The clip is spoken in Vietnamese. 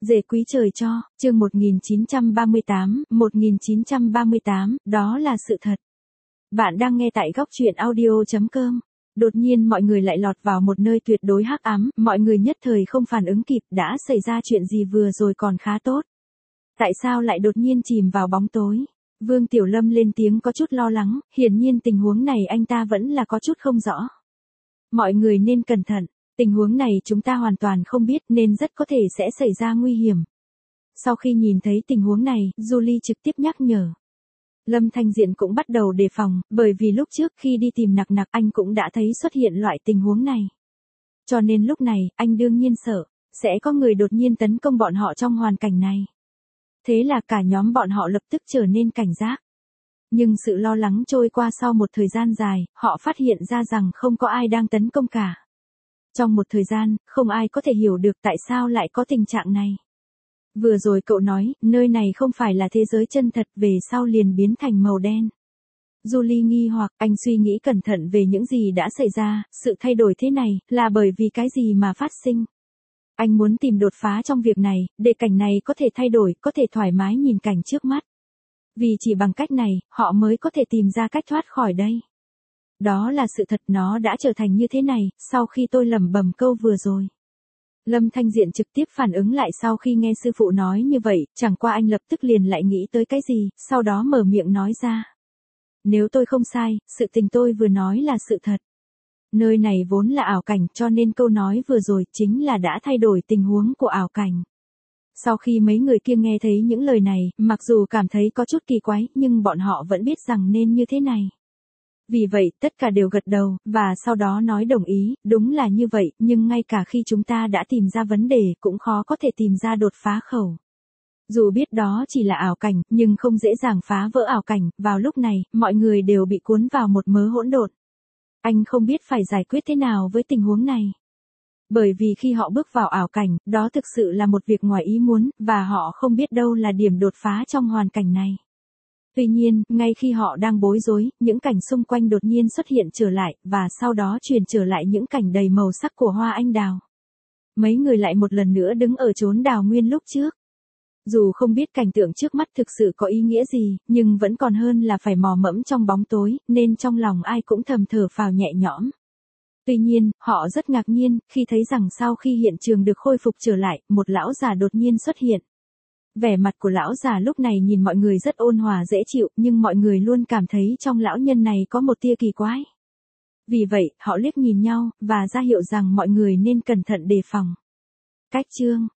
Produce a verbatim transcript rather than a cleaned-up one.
Dề quý trời cho, chương một nghìn chín trăm ba mươi tám, một nghìn chín trăm ba mươi tám, đó là sự thật. Bạn đang nghe tại góc truyện audio chấm com. Đột nhiên mọi người lại lọt vào một nơi tuyệt đối hắc ám, mọi người nhất thời không phản ứng kịp, đã xảy ra chuyện gì vừa rồi còn khá tốt. Tại sao lại đột nhiên chìm vào bóng tối? Vương Tiểu Lâm lên tiếng có chút lo lắng, hiển nhiên tình huống này anh ta vẫn là có chút không rõ. Mọi người nên cẩn thận. Tình huống này chúng ta hoàn toàn không biết nên rất có thể sẽ xảy ra nguy hiểm. Sau khi nhìn thấy tình huống này, Julie trực tiếp nhắc nhở. Lâm Thanh Diện cũng bắt đầu đề phòng, bởi vì lúc trước khi đi tìm Nặc Nặc anh cũng đã thấy xuất hiện loại tình huống này. Cho nên lúc này, anh đương nhiên sợ, sẽ có người đột nhiên tấn công bọn họ trong hoàn cảnh này. Thế là cả nhóm bọn họ lập tức trở nên cảnh giác. Nhưng sự lo lắng trôi qua sau một thời gian dài, họ phát hiện ra rằng không có ai đang tấn công cả. Trong một thời gian, không ai có thể hiểu được tại sao lại có tình trạng này. Vừa rồi cậu nói, nơi này không phải là thế giới chân thật, về sau liền biến thành màu đen. Julie nghi hoặc, anh suy nghĩ cẩn thận về những gì đã xảy ra, sự thay đổi thế này, là bởi vì cái gì mà phát sinh. Anh muốn tìm đột phá trong việc này, để cảnh này có thể thay đổi, có thể thoải mái nhìn cảnh trước mắt. Vì chỉ bằng cách này, họ mới có thể tìm ra cách thoát khỏi đây. Đó là sự thật, nó đã trở thành như thế này, sau khi tôi lẩm bẩm câu vừa rồi. Lâm Thanh Diện trực tiếp phản ứng lại sau khi nghe sư phụ nói như vậy, chẳng qua anh lập tức liền lại nghĩ tới cái gì, sau đó mở miệng nói ra. Nếu tôi không sai, sự tình tôi vừa nói là sự thật. Nơi này vốn là ảo cảnh, cho nên câu nói vừa rồi chính là đã thay đổi tình huống của ảo cảnh. Sau khi mấy người kia nghe thấy những lời này, mặc dù cảm thấy có chút kỳ quái, nhưng bọn họ vẫn biết rằng nên như thế này. Vì vậy, tất cả đều gật đầu, và sau đó nói đồng ý, đúng là như vậy, nhưng ngay cả khi chúng ta đã tìm ra vấn đề, cũng khó có thể tìm ra đột phá khẩu. Dù biết đó chỉ là ảo cảnh, nhưng không dễ dàng phá vỡ ảo cảnh, vào lúc này, mọi người đều bị cuốn vào một mớ hỗn độn. Anh không biết phải giải quyết thế nào với tình huống này. Bởi vì khi họ bước vào ảo cảnh, đó thực sự là một việc ngoài ý muốn, và họ không biết đâu là điểm đột phá trong hoàn cảnh này. Tuy nhiên, ngay khi họ đang bối rối, những cảnh xung quanh đột nhiên xuất hiện trở lại, và sau đó truyền trở lại những cảnh đầy màu sắc của hoa anh đào. Mấy người lại một lần nữa đứng ở chốn đào nguyên lúc trước. Dù không biết cảnh tượng trước mắt thực sự có ý nghĩa gì, nhưng vẫn còn hơn là phải mò mẫm trong bóng tối, nên trong lòng ai cũng thầm thở phào nhẹ nhõm. Tuy nhiên, họ rất ngạc nhiên, khi thấy rằng sau khi hiện trường được khôi phục trở lại, một lão già đột nhiên xuất hiện. Vẻ mặt của lão già lúc này nhìn mọi người rất ôn hòa dễ chịu, nhưng mọi người luôn cảm thấy trong lão nhân này có một tia kỳ quái. Vì vậy, họ liếc nhìn nhau, và ra hiệu rằng mọi người nên cẩn thận đề phòng. Cách chương